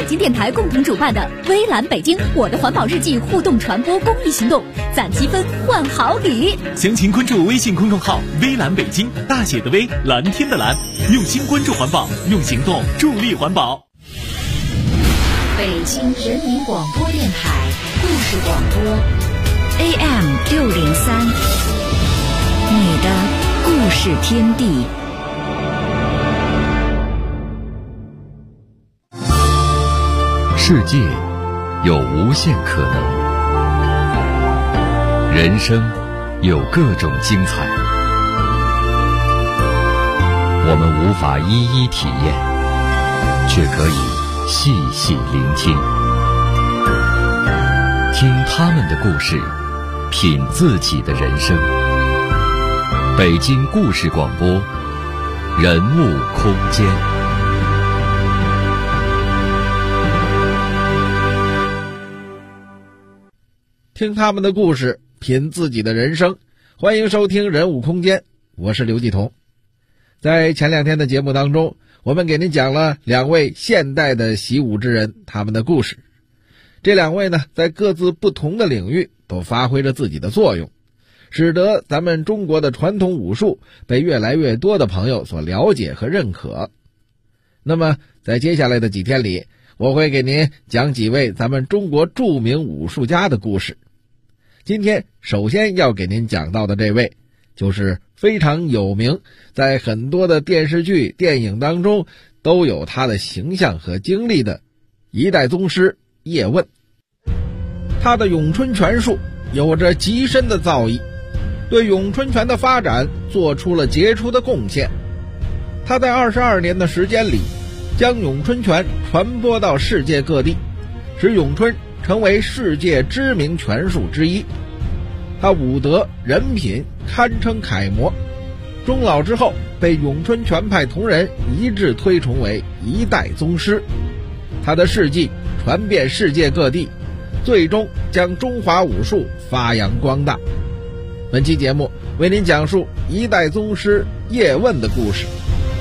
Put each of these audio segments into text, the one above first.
京电台共同主办的微蓝北京我的环保日记互动传播公益行动，攒积分换好礼。 详情关注微信公众号微蓝北京，大写的微，蓝天的蓝，用心关注环保，用行动助力环保。 北京人民广播电台故事广播 AM603，你的故事天地。 世界有无限可能，人生有各种精彩，我们无法一一体验，却可以细细聆听，听他们的故事，品自己的人生。北京故事广播，人物空间。 听他们的故事，品自己的人生。欢迎收听人物空间，我是刘继彤。在前2天的节目当中，我们给您讲了2位现代的习武之人，他们的故事。这2位呢，在各自不同的领域都发挥着自己的作用，使得咱们中国的传统武术被越来越多的朋友所了解和认可。那么在接下来的几天里，我会给您讲几位咱们中国著名武术家的故事。今天首先要给您讲到的这位，就是非常有名，在很多的电视剧、电影当中都有他的形象和经历的一代宗师叶问。他的咏春拳术有着极深的造诣，对咏春拳的发展做出了杰出的贡献。他在22年的时间里，将咏春拳传播到世界各地，使咏春成为世界知名拳术之一。他武德人品堪称楷模，终老之后被咏春拳派同仁一致推崇为一代宗师。他的事迹传遍世界各地，最终将中华武术发扬光大。本期节目为您讲述一代宗师叶问的故事。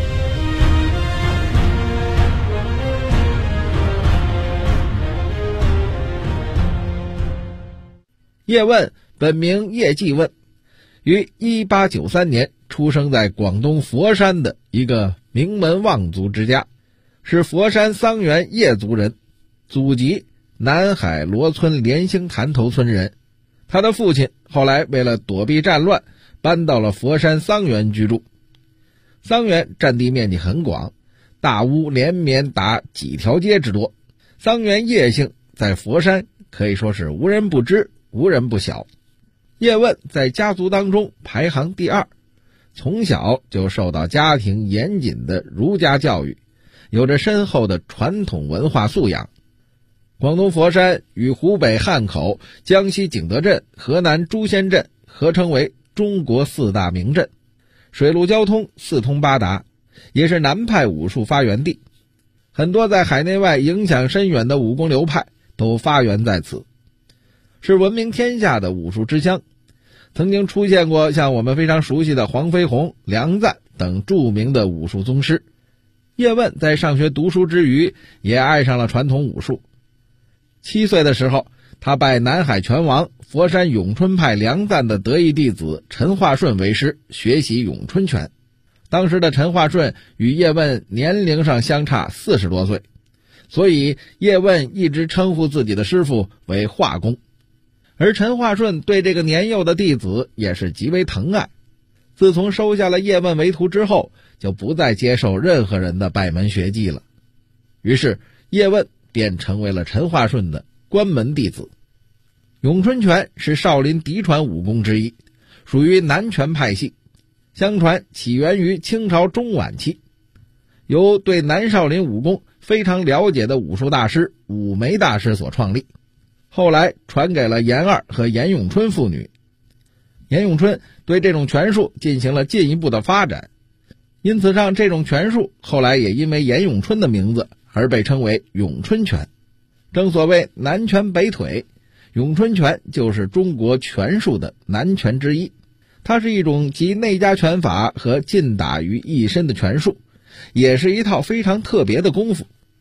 叶问本名叶继问，于1893年出生在广东佛山的一个名门望族之家，是佛山桑园叶族人，祖籍南海罗村莲兴潭头村人。他的父亲后来为了躲避战乱，搬到了佛山桑园居住。桑园占地面积很广，大屋连绵达几条街之多，桑园叶姓在佛山可以说是无人不知，无人不晓。叶问在家族当中排行第2，从小就受到家庭严谨的儒家教育，有着深厚的传统文化素养。广东佛山与湖北汉口、江西景德镇、河南朱仙镇合称为中国4大名镇，水陆交通四通八达，也是南派武术发源地。很多在海内外影响深远的武功流派都发源在此，是闻名天下的武术之乡。曾经出现过像我们非常熟悉的黄飞鸿、梁赞等著名的武术宗师。叶问在上学读书之余，也爱上了传统武术。7岁的时候，他拜南海拳王、佛山咏春派梁赞的得意弟子陈化顺为师，学习咏春拳。当时的陈化顺与叶问年龄上相差40多岁，所以叶问一直称呼自己的师傅为化公。而陈化顺对这个年幼的弟子也是极为疼爱，自从收下了叶问为徒之后，就不再接受任何人的拜门学技了。于是叶问便成为了陈化顺的关门弟子。咏春拳是少林嫡传武功之一，属于南拳派系，相传起源于清朝中晚期，由对南少林武功非常了解的武术大师武梅大师所创立，后来传给了严二和严咏春父女。严咏春对这种拳术进行了进一步的发展，因此上这种拳术后来也因为严咏春的名字而被称为咏春拳。正所谓南拳北腿，咏春拳就是中国拳术的南拳之一。它是一种集内家拳法和劲打于一身的拳术，也是一套非常特别的功夫。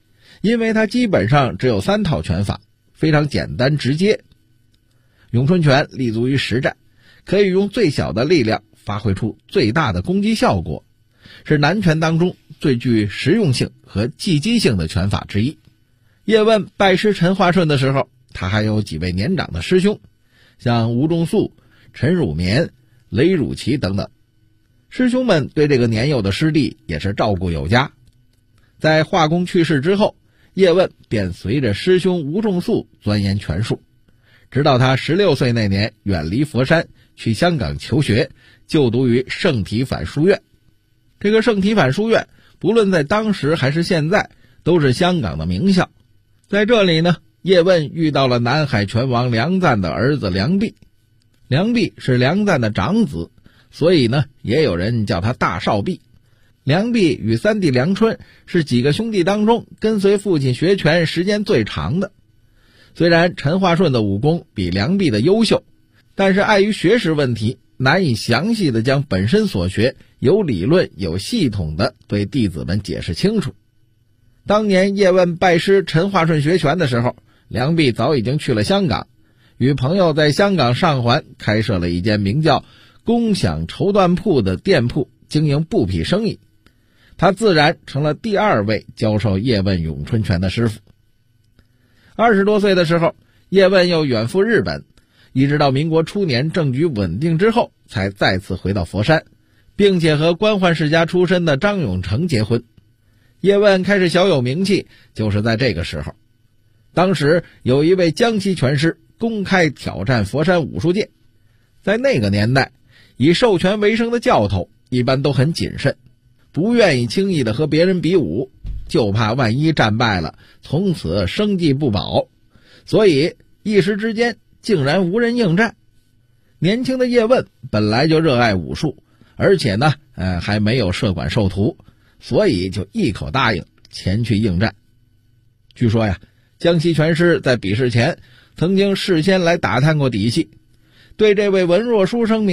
因为它基本上只有3套拳法，非常简单直接。咏春拳立足于实战，可以用最小的力量发挥出最大的攻击效果，是南拳当中最具实用性和技击性的拳法之一。叶问拜师陈化顺的时候，他还有几位年长的师兄，像吴仲素、陈汝绵、雷汝奇等等。师兄们对这个年幼的师弟也是照顾有加。在华公去世之后，叶问便随着师兄吴仲素钻研拳术，直到他16岁那年远离佛山去香港求学，就读于圣体反书院。这个圣体反书院不论在当时还是现在都是香港的名校。在这里呢，叶问遇到了南海拳王梁赞的儿子梁弼。梁弼是梁赞的长子，所以呢也有人叫他大少弼。梁弼与三弟梁春是几个兄弟当中跟随父亲学拳时间最长的。虽然陈化顺的武功比梁弼的优秀，但是碍于学识问题，难以详细的将本身所学有理论有系统的对弟子们解释清楚。当年叶问拜师陈化顺学拳的时候，梁弼早已经去了香港，与朋友在香港上环开设了一间名叫共享绸缎铺的店铺，经营布匹生意。他自然成了第2位教授叶问咏春拳的师傅。20多岁的时候，叶问又远赴日本，一直到民国初年政局稳定之后，才再次回到佛山，并且和官宦世家出身的张永成结婚。叶问开始小有名气，就是在这个时候。当时有一位江西拳师公开挑战佛山武术界。在那个年代，以授权为生的教头一般都很谨慎，不愿意轻易的和别人比武，就怕万一战败了，从此生计不保，所以一时之间竟然无人应战。年轻的叶问本来就热爱武术，而且呢还没有设馆授徒，所以就一口答应前去应战。据说呀，江西拳师在比试前曾经事先来打探过底细，对这位文弱书生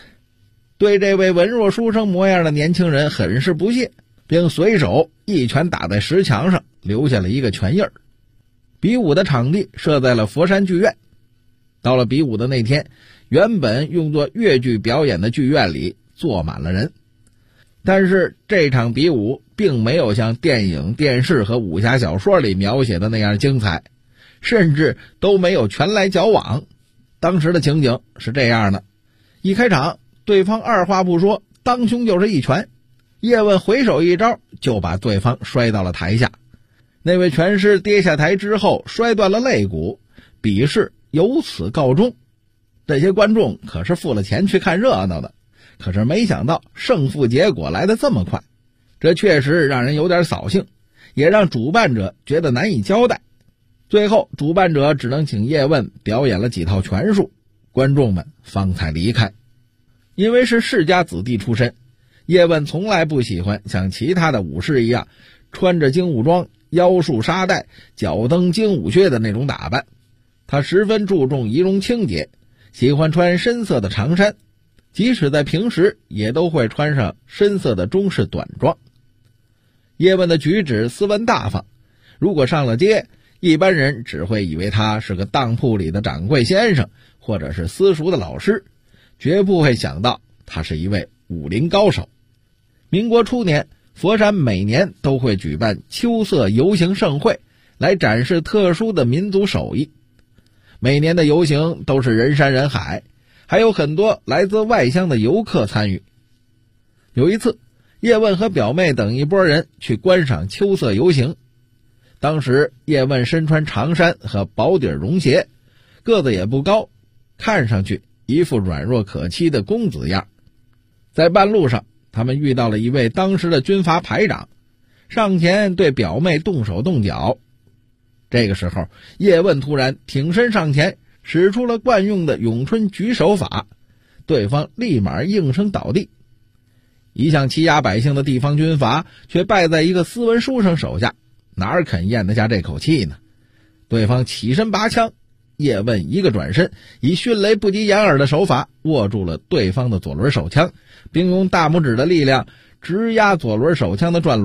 模样的年轻人很是不屑，并随手一拳打在石墙上，留下了一个拳印儿。比武的场地设在了佛山剧院。到了比武的那天，原本用作越剧表演的剧院里坐满了人，但是这场比武并没有像电影、电视和武侠小说里描写的那样精彩，甚至都没有拳来脚往。当时的情景是这样的：一开场，对方二话不说，当胸就是一拳，叶问回手一招就把对方摔到了台下。那位拳师跌下台之后摔断了肋骨，比试由此告终。这些观众可是付了钱去看热闹的，可是没想到胜负结果来得这么快，这确实让人有点扫兴，也让主办者觉得难以交代。最后主办者只能请叶问表演了几套拳术，观众们方才离开。因为是世家子弟出身，叶问从来不喜欢像其他的武士一样穿着精武装，腰束沙带，脚蹬精武靴的那种打扮。他十分注重仪容清洁，喜欢穿深色的长衫，即使在平时也都会穿上深色的中式短装。叶问的举止斯文大方，如果上了街，一般人只会以为他是个当铺里的掌柜先生，或者是私塾的老师，绝不会想到他是一位武林高手。民国初年，佛山每年都会举办秋色游行盛会，来展示特殊的民族手艺。每年的游行都是人山人海，还有很多来自外乡的游客参与。有一次，叶问和表妹等一拨人去观赏秋色游行。当时叶问身穿长衫和薄底绒鞋，个子也不高，看上去一副软弱可欺的公子样。在半路上，他们遇到了一位当时的军阀排长，上前对表妹动手动脚。这个时候，叶问突然挺身上前，使出了惯用的咏春举手法，对方立马应声倒地。一向欺压百姓的地方军阀却败在一个斯文书生手下，哪肯咽得下这口气呢？对方起身拔枪，叶问一个转身，以迅雷不及掩耳的手法握住了对方的左轮手枪，并用大拇指的力量直压左轮手枪的转轮，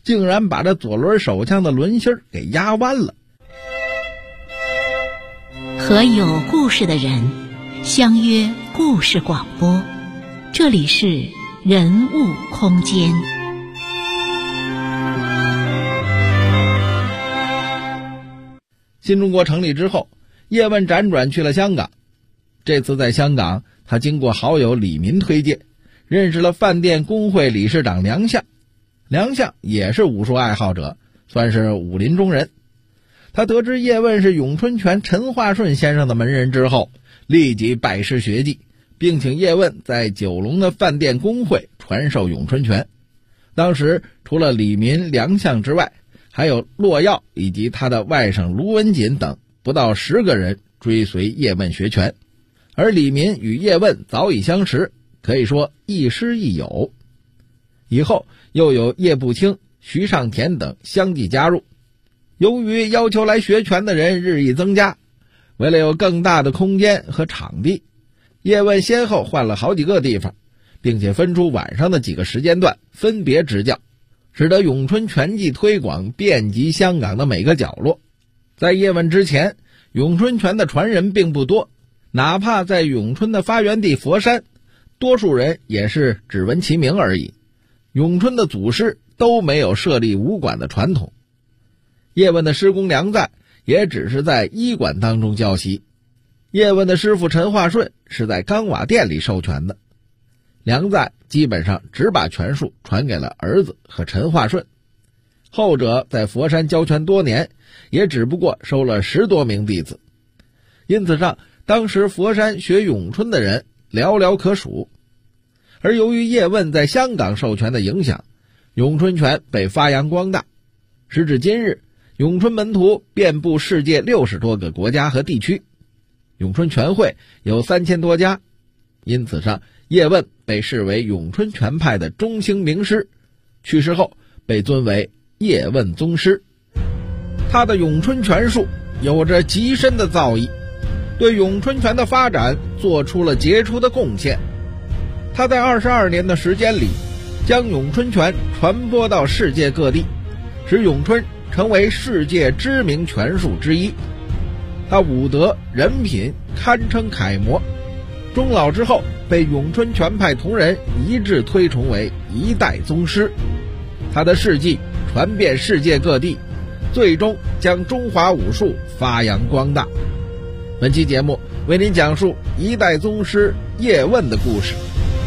竟然把这左轮手枪的轮芯给压弯了。 和有故事的人相约故事广播，这里是人物空间。 新中国成立之后，叶问辗转去了香港。这次在香港，他经过好友李民推荐，认识了饭店工会理事长梁相。梁相也是武术爱好者，算是武林中人。他得知叶问是咏春拳陈化顺先生的门人之后，立即拜师学技，并请叶问在九龙的饭店工会传授咏春拳。当时除了李民、梁相之外，还有骆耀以及他的外甥卢文锦等不到10个人追随叶问学拳。而李民与叶问早已相识，可以说亦师亦友。以后又有叶步清、徐尚田等相继加入。由于要求来学拳的人日益增加，为了有更大的空间和场地，叶问先后换了好几个地方，并且分出晚上的几个时间段分别执教，使得咏春拳技推广遍及香港的每个角落。在叶问之前，咏春拳的传人并不多，哪怕在咏春的发源地佛山，多数人也是只闻其名而已。咏春的祖师都没有设立武馆的传统。叶问的师公梁在也只是在医馆当中教习。叶问的师傅陈化顺是在钢瓦店里授权的。梁在基本上只把拳术传给了儿子和陈化顺，后者在佛山教拳多年，也只不过收了10多名弟子。因此上，当时佛山学咏春的人寥寥可数。而由于叶问在香港授权的影响，咏春拳被发扬光大。时至今日，咏春门徒遍布世界60多个国家和地区，咏春拳会有3000多家。因此上，叶问被视为咏春拳派的中兴名师，去世后被尊为叶问宗师。他的咏春拳术有着极深的造诣，对咏春拳的发展做出了杰出的贡献。他在22年的时间里，将咏春拳传播到世界各地，使咏春成为世界知名拳术之一。他武德人品堪称楷模，终老之后被咏春拳派同仁一致推崇为一代宗师。他的事迹传遍世界各地，最终将中华武术发扬光大。本期节目为您讲述一代宗师叶问的故事。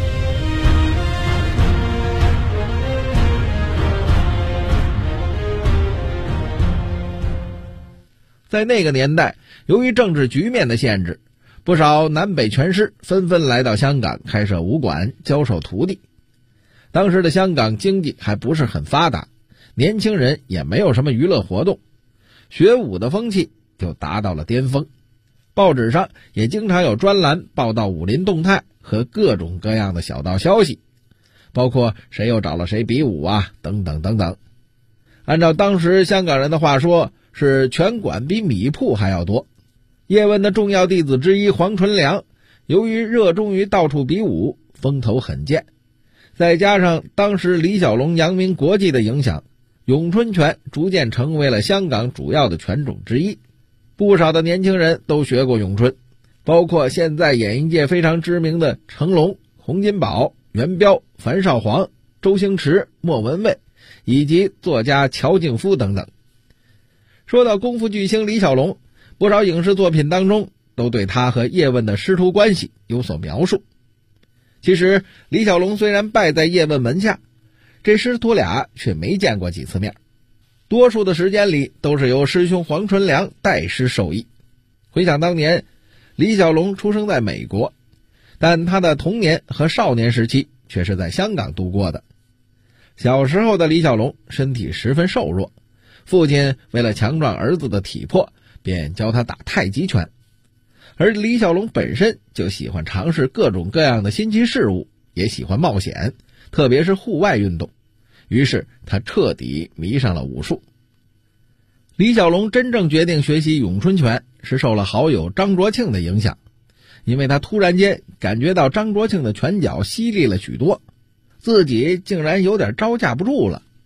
在那个年代，由于政治局面的限制，不少南北拳师纷纷来到香港开设武馆，教授徒弟。当时的香港经济还不是很发达，年轻人也没有什么娱乐活动，学武的风气就达到了巅峰。报纸上也经常有专栏报道武林动态和各种各样的小道消息，包括谁又找了谁比武啊，等等等等。按照当时香港人的话说，是拳馆比米铺还要多。叶问的重要弟子之一黄纯良，由于热衷于到处比武，风头很健，再加上当时李小龙扬名国际的影响，咏春拳逐渐成为了香港主要的拳种之一。不少的年轻人都学过咏春，包括现在演艺界非常知名的成龙、洪金宝、元彪、樊少皇、周星驰、莫文蔚，以及作家乔靖夫等等。说到功夫巨星李小龙，不少影视作品当中都对他和叶问的师徒关系有所描述。其实李小龙虽然拜在叶问门下，这师徒俩却没见过几次面，多数的时间里都是由师兄黄纯良代师授意。回想当年，李小龙出生在美国，但他的童年和少年时期却是在香港度过的。小时候的李小龙身体十分瘦弱，父亲为了强壮儿子的体魄，便教他打太极拳。而李小龙本身就喜欢尝试各种各样的新奇事物，也喜欢冒险，特别是户外运动。于是他彻底迷上了武术。李小龙真正决定学习咏春拳，是受了好友张卓庆的影响，因为他突然间感觉到张卓庆的拳脚犀利了许多，自己竟然有点招架不住了。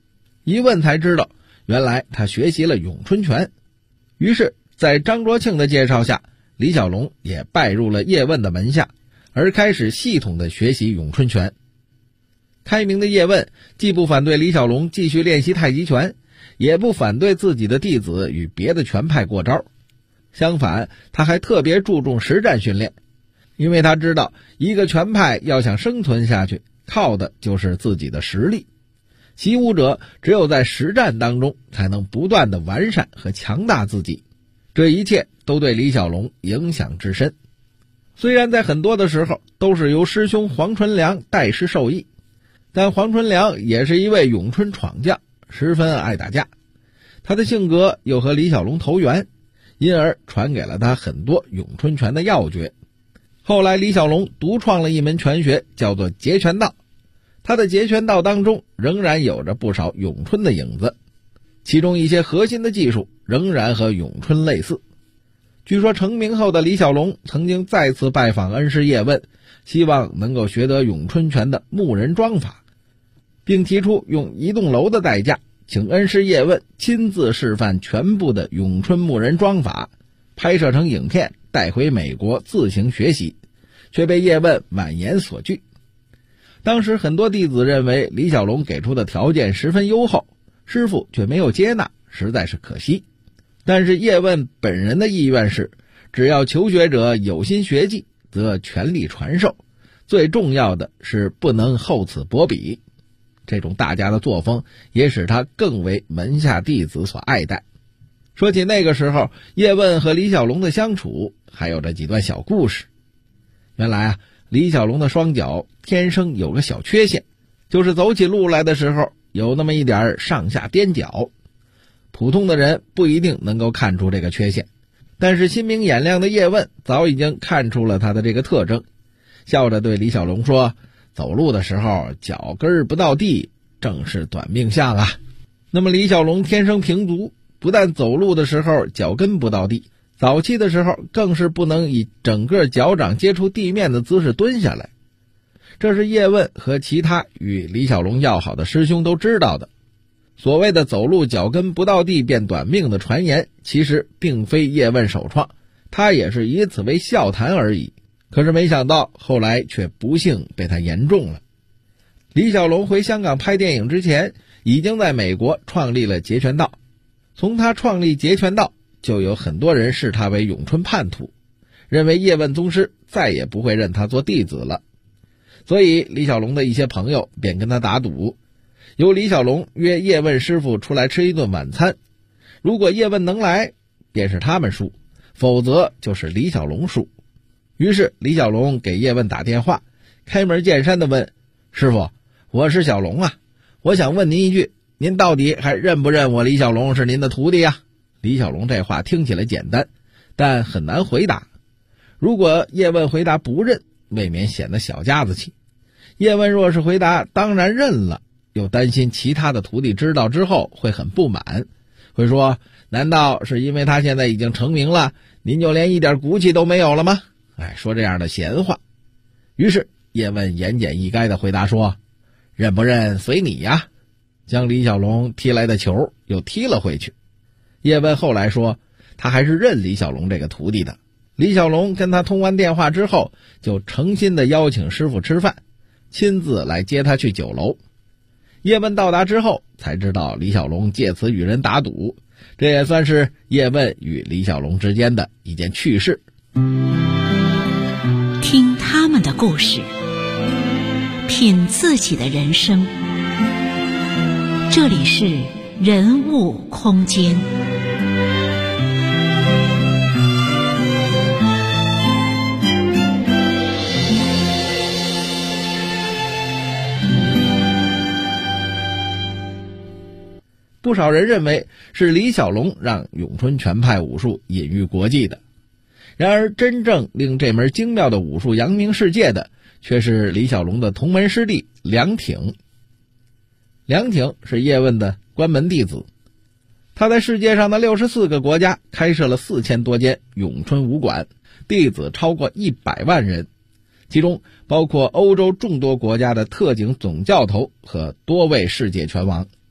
一问才知道，原来他学习了咏春拳。于是在张卓庆的介绍下，李小龙也拜入了叶问的门下，而开始系统的学习咏春拳。开明的叶问既不反对李小龙继续练习太极拳，也不反对自己的弟子与别的拳派过招，相反，他还特别注重实战训练，因为他知道一个拳派要想生存下去，靠的就是自己的实力。习武者只有在实战当中才能不断的完善和强大自己，这一切都对李小龙影响至深。虽然在很多的时候都是由师兄黄纯良代师授意，但黄纯良也是一位咏春闯将，十分爱打架，他的性格又和李小龙投缘，因而传给了他很多咏春拳的要诀。后来李小龙独创了一门拳学，叫做截拳道，他的截拳道当中仍然有着不少咏春的影子，其中一些核心的技术仍然和咏春类似。据说成名后的李小龙曾经再次拜访恩师叶问，希望能够学得咏春拳的木人桩法，并提出用一栋楼的代价请恩师叶问亲自示范全部的咏春木人桩法，拍摄成影片带回美国自行学习，却被叶问婉言所拒。当时很多弟子认为李小龙给出的条件十分优厚，师傅却没有接纳，实在是可惜。但是叶问本人的意愿是，只要求学者有心学技，则全力传授，最重要的是不能厚此薄彼。这种大家的作风也使他更为门下弟子所爱戴。说起那个时候叶问和李小龙的相处，还有着几段小故事。原来李小龙的双脚天生有个小缺陷，就是走起路来的时候有那么一点上下踮脚。普通的人不一定能够看出这个缺陷，但是心明眼亮的叶问早已经看出了他的这个特征，笑着对李小龙说，走路的时候脚跟不到地，正是短命相啊。那么李小龙天生平足，不但走路的时候脚跟不到地，早期的时候更是不能以整个脚掌接触地面的姿势蹲下来。这是叶问和其他与李小龙要好的师兄都知道的。所谓的走路脚跟不到地变短命的传言，其实并非叶问首创，他也是以此为笑谈而已。可是没想到后来却不幸被他言中了。李小龙回香港拍电影之前，已经在美国创立了截拳道。从他创立截拳道，就有很多人视他为咏春叛徒，认为叶问宗师再也不会认他做弟子了。所以李小龙的一些朋友便跟他打赌，由李小龙约叶问师傅出来吃一顿晚餐，如果叶问能来，便是他们输，否则就是李小龙输。于是李小龙给叶问打电话，开门见山地问，师傅，我是小龙啊，我想问您一句，您到底还认不认我李小龙是您的徒弟啊？李小龙这话听起来简单，但很难回答。如果叶问回答不认，未免显得小家子气。叶问若是回答当然认了，又担心其他的徒弟知道之后会很不满，会说，难道是因为他现在已经成名了，您就连一点骨气都没有了吗？说这样的闲话。于是叶问言简意赅地回答说，认不认随你呀，将李小龙踢来的球又踢了回去。叶问后来说，他还是认李小龙这个徒弟的。李小龙跟他通完电话之后，就诚心地邀请师傅吃饭，亲自来接他去酒楼。叶问到达之后才知道李小龙借此与人打赌，这也算是叶问与李小龙之间的一件趣事。 听他们的故事，品自己的人生。这里是人物空间。 不少人认为是李小龙让咏春拳派武术引于国际的，然而真正令这门精妙的武术扬名世界的，却是李小龙的同门师弟梁挺。梁挺是叶问的关门弟子，他在世界上的64个国家开设了4000多间咏春武馆，弟子超过100万人，其中包括欧洲众多国家的特警总教头和多位世界拳王。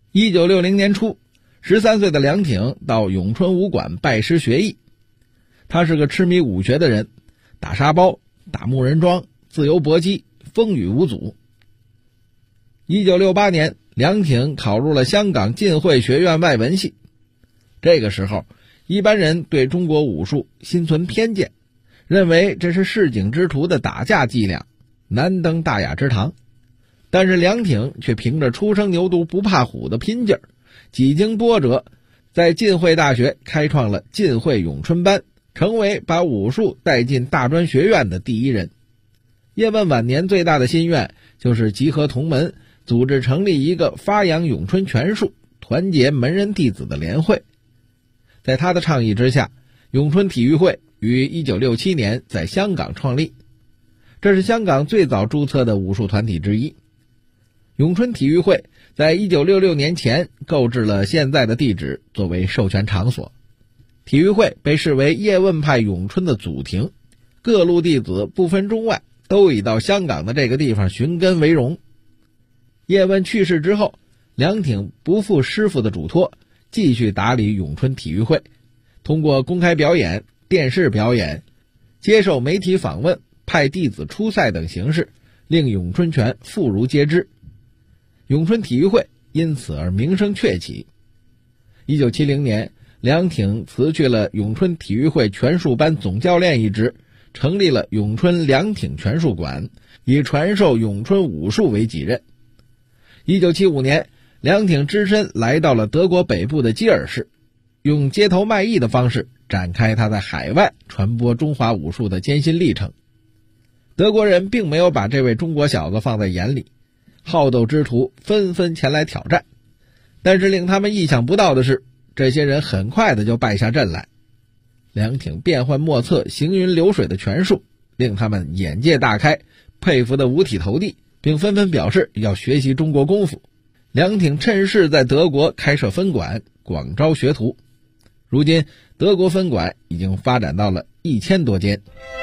1960年初，13岁的梁挺到咏春武馆拜师学艺。他是个痴迷武学的人，打沙包、打木人桩、自由搏击，风雨无阻。1968年，梁挺考入了香港浸会学院外文系。这个时候，一般人对中国武术心存偏见，认为这是市井之徒的打架伎俩，难登大雅之堂。但是梁挺却凭着初生牛犊不怕虎的拼劲儿，几经波折，在浸会大学开创了浸会咏春班，成为把武术带进大专学院的第一人。叶问晚年最大的心愿就是集合同门，组织成立一个发扬咏春拳术、团结门人弟子的联会。在他的倡议之下，咏春体育会于1967年在香港创立，这是香港最早注册的武术团体之一。咏春体育会在1966年前购置了现在的地址作为授权场所。体育会被视为叶问派咏春的祖庭，各路弟子不分中外，都以到香港的这个地方寻根为荣。叶问去世之后，梁挺不负师傅的嘱托，继续打理咏春体育会，通过公开表演、电视表演、接受媒体访问、派弟子出赛等形式，令咏春拳妇孺皆知。咏春体育会因此而名声鹊起。1970年，梁挺辞去了咏春体育会拳术班总教练一职，成立了咏春梁挺拳术馆，以传授咏春武术为己任。1975年，梁挺只身来到了德国北部的基尔市，用街头卖艺的方式展开他在海外传播中华武术的艰辛历程。德国人并没有把这位中国小子放在眼里，好斗之徒纷纷前来挑战，但是令他们意想不到的是，这些人很快的就败下阵来。梁挺变幻莫测、行云流水的拳术令他们眼界大开，佩服得五体投地，并纷纷表示要学习中国功夫。梁挺趁势在德国开设分馆，广招学徒。如今德国分馆已经发展到了1000多间。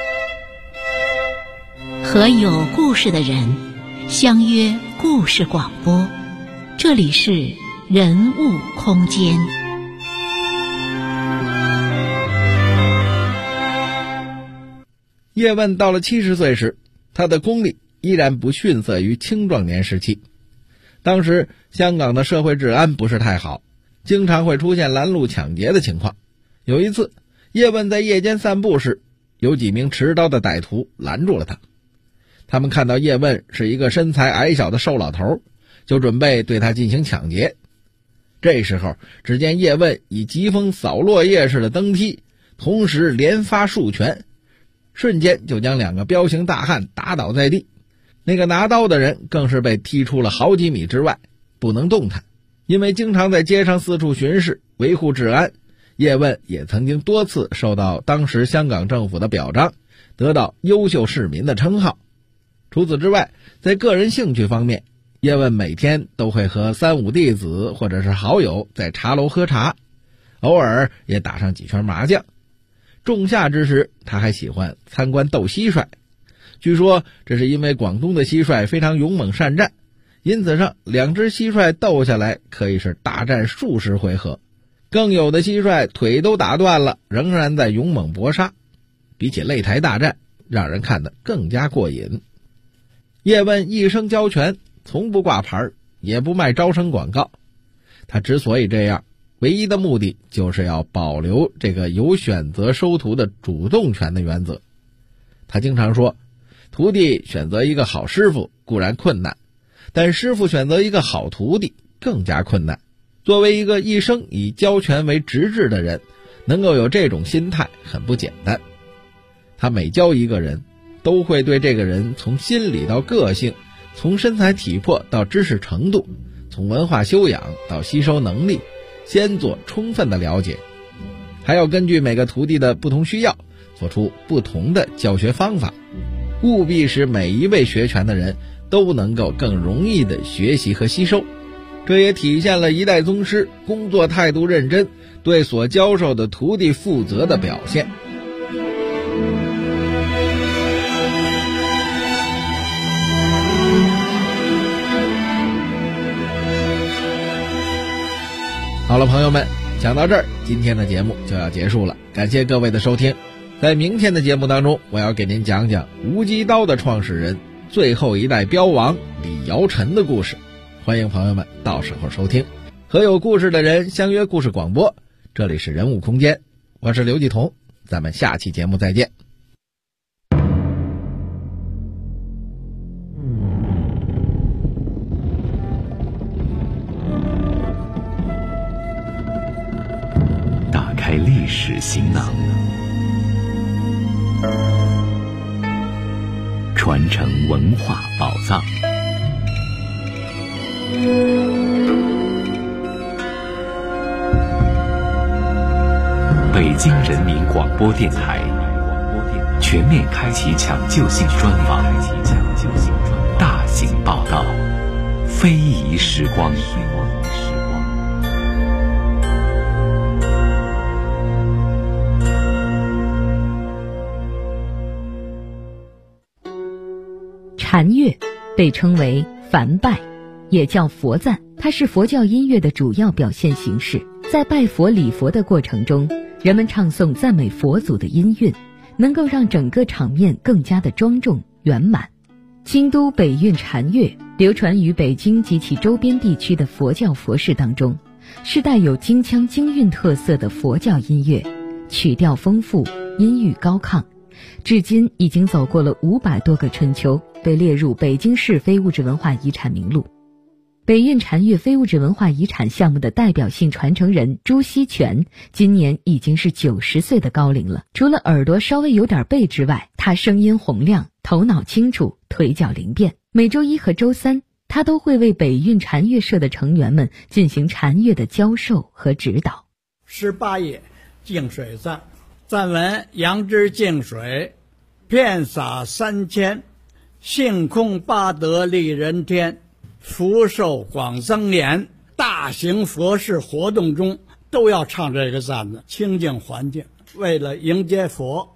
和有故事的人相约故事广播，这里是人物空间。 叶问到了70岁时，他的功力依然不逊色于青壮年时期。当时香港的社会治安不是太好，经常会出现拦路抢劫的情况。有一次，叶问在夜间散步时，有几名持刀的歹徒拦住了他。他们看到叶问是一个身材矮小的瘦老头，就准备对他进行抢劫。这时候，只见叶问以疾风扫落叶似的蹬踢，同时连发数拳，瞬间就将2个彪形大汉打倒在地。那个拿刀的人更是被踢出了好几米之外，不能动弹。因为经常在街上四处巡视，维护治安，叶问也曾经多次受到当时香港政府的表彰，得到优秀市民的称号。除此之外，在个人兴趣方面，叶问每天都会和3、5弟子或者是好友在茶楼喝茶，偶尔也打上几圈麻将。仲夏之时，他还喜欢参观斗蟋蟀。据说这是因为广东的蟋蟀非常勇猛善战，因此上2只蟋蟀斗下来可以是大战数十回合，更有的蟋蟀腿都打断了，仍然在勇猛搏杀。比起擂台大战，让人看得更加过瘾。叶问一生教拳，从不挂牌，也不卖招生广告。他之所以这样，唯一的目的就是要保留这个有选择收徒的主动权的原则。他经常说，徒弟选择一个好师傅固然困难，但师傅选择一个好徒弟更加困难。作为一个一生以教拳为直至的人，能够有这种心态很不简单。他每教一个人，都会对这个人从心理到个性，从身材体魄到知识程度，从文化修养到吸收能力，先做充分的了解，还要根据每个徒弟的不同需要，做出不同的教学方法，务必使每一位学拳的人都能够更容易的学习和吸收。这也体现了一代宗师工作态度认真，对所教授的徒弟负责的表现。 好了，朋友们，讲到这儿，今天的节目就要结束了，感谢各位的收听。在明天的节目当中，我要给您讲讲无极刀的创始人、最后一代镖王李尧臣的故事，欢迎朋友们到时候收听。和有故事的人相约故事广播，这里是人物空间，我是刘继彤，咱们下期节目再见。 打开历史行囊，传承文化宝藏。北京人民广播电台全面开启抢救性专访，大型报道，非遗时光。 禅乐被称为梵拜，也叫佛赞，它是佛教音乐的主要表现形式。在拜佛礼佛的过程中，人们唱诵赞美佛祖的音韵，能够让整个场面更加的庄重圆满。京都北韵禅乐流传于北京及其周边地区的佛教佛事当中，是带有京腔京韵特色的佛教音乐，曲调丰富，音域高亢，至今已经走过了500多个春秋，被列入北京市非物质文化遗产名录。北韵禅乐非物质文化遗产项目的代表性传承人朱锡全今年已经是90岁的高龄了。除了耳朵稍微有点背之外，他声音洪亮，头脑清楚，腿脚灵便。每周一和周三，他都会为北韵禅乐社的成员们进行禅乐的教授和指导。 18页净水赞，赞文：杨之净水，遍洒3000，性空八德利人天，福寿广增延。大型佛事活动中都要唱这个赞子，清净环境，为了迎接佛。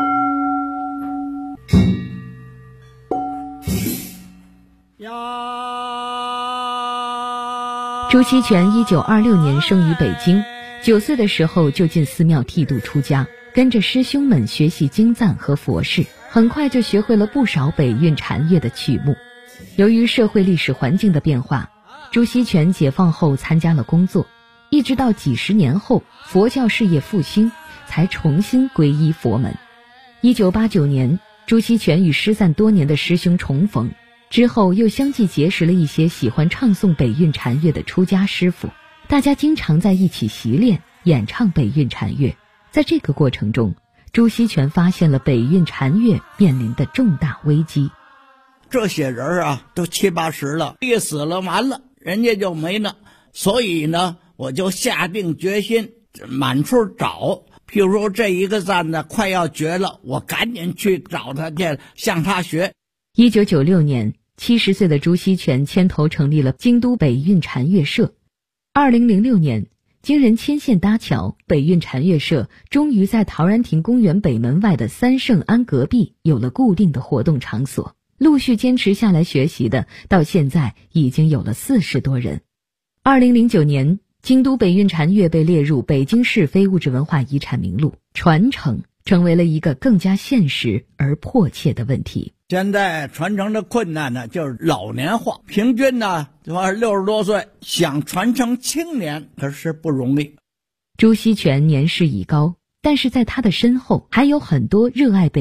朱锡全1926年生于北京，9岁的时候就进寺庙剃度出家，跟着师兄们学习经赞和佛事，很快就学会了不少北韵禅乐的曲目。由于社会历史环境的变化，朱锡全解放后参加了工作，一直到几十年后佛教事业复兴，才重新皈依佛门。1989年，朱锡全与失散多年的师兄重逢，之后又相继结识了一些喜欢唱诵北韵禅乐的出家师傅，大家经常在一起习练演唱北韵禅乐。在这个过程中，朱锡全发现了北韵禅乐面临的重大危机。 这些人啊，都70、80了，一死了完了，人家就没了。所以呢，我就下定决心满处找。譬如说这一个赞呢快要绝了，我赶紧去找他去，向他学。 1996年，70岁的朱锡全牵头成立了京都北韵禅乐社。2006年，经人牵线搭桥，北韵禅乐社终于在陶然亭公园北门外的三圣庵隔壁有了固定的活动场所。陆续坚持下来学习的，到现在已经有了40多人。2009年，京都北韵禅乐被列入北京市非物质文化遗产名录，传承成为了一个更加现实而迫切的问题。 现在传承的困难呢，就是老年化，平均呢60多岁，想传承青年可是不容易。 朱锡全年事已高，但是在他的身后还有很多热爱北